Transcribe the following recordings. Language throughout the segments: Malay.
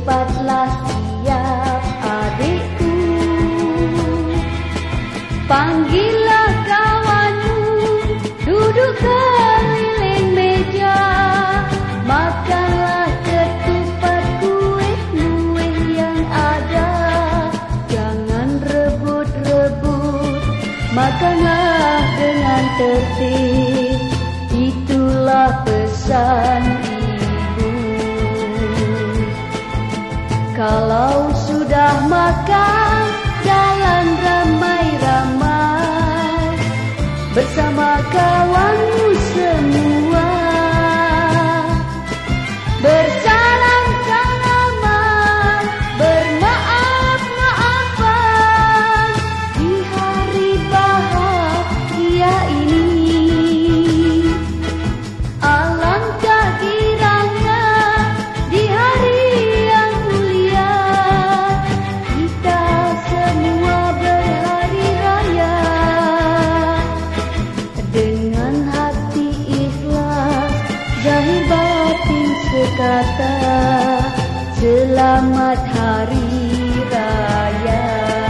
cepatlah siap adikku. Panggillah kawanmu, duduk keliling meja, makanlah ketupat kuih-kuih yang ada. Jangan rebut-rebut, makanlah dengan tertib. Itulah pesan ibu. Kalau sudah makan, jalan ramai-ramai bersama kawanmu semua. Bersalam-salaman, bermaaf-maafan di hari bahagia ini. Alangkah girangnya di hari yang mulia, kita semua berhari raya. Dengan hati ikhlas, zahir batin sekata, selamat hari raya.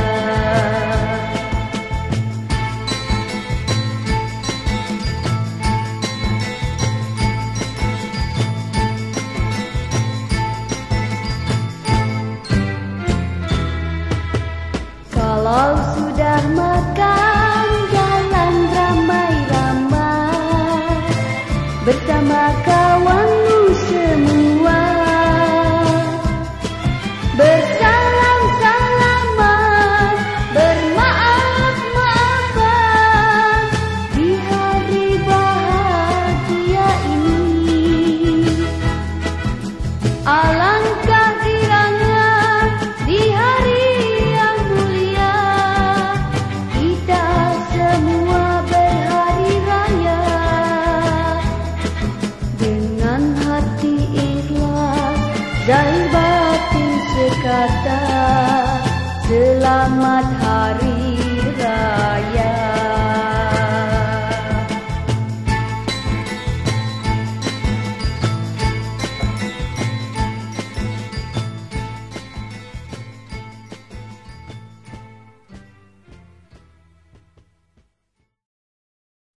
Kalau sudah makan, jalan ramai-ramai bersama kawanmu semua. Bersalam-salaman, bermaaf-maafan di hari bahagia ini. Alangkah girangnya di hari yang mulia, kita semua berhari raya. Dengan hati ikhlas, zahir batin sekata, selamat hari